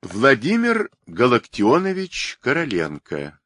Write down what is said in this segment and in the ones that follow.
Владимир Галактионович Короленко,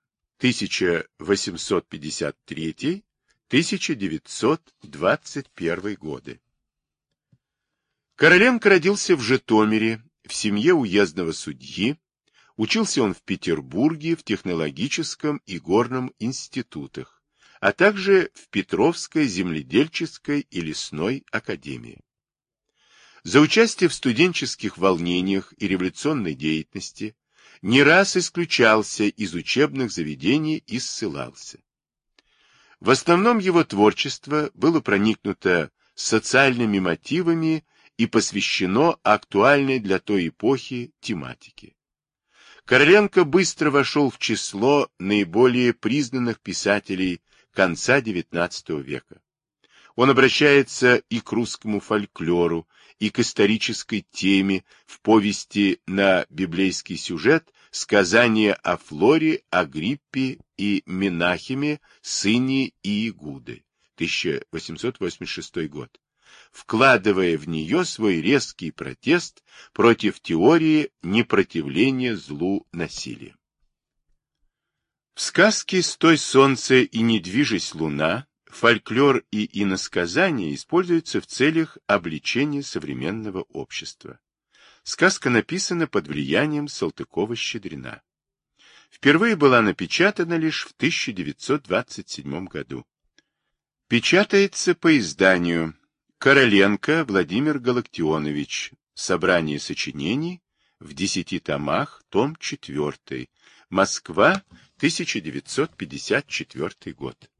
1853-1921 годы. Короленко родился в Житомире, в семье уездного судьи. Учился он в Петербурге в технологическом и горном институтах, а также в Петровской земледельческой и лесной академии. За участие в студенческих волнениях и революционной деятельности не раз исключался из учебных заведений и ссылался. В основном его творчество было проникнуто социальными мотивами и посвящено актуальной для той эпохи тематике. Короленко быстро вошел в число наиболее признанных писателей конца XIX века. Он обращается и к русскому фольклору, и к исторической теме в повести на библейский сюжет «Сказание о Флоре, Агриппе и Менахеме, сыне Иегуды», 1886 год, вкладывая в нее свой резкий протест против теории непротивления злу насилия. В сказке «Стой, солнце, и не движись, луна» фольклор и иносказания используются в целях обличения современного общества. Сказка написана под влиянием Салтыкова-Щедрина. Впервые была напечатана лишь в 1927 году. Печатается по изданию Короленко Владимир Галактионович. Собрание сочинений в 10 томах, том 4. Москва, 1954 год.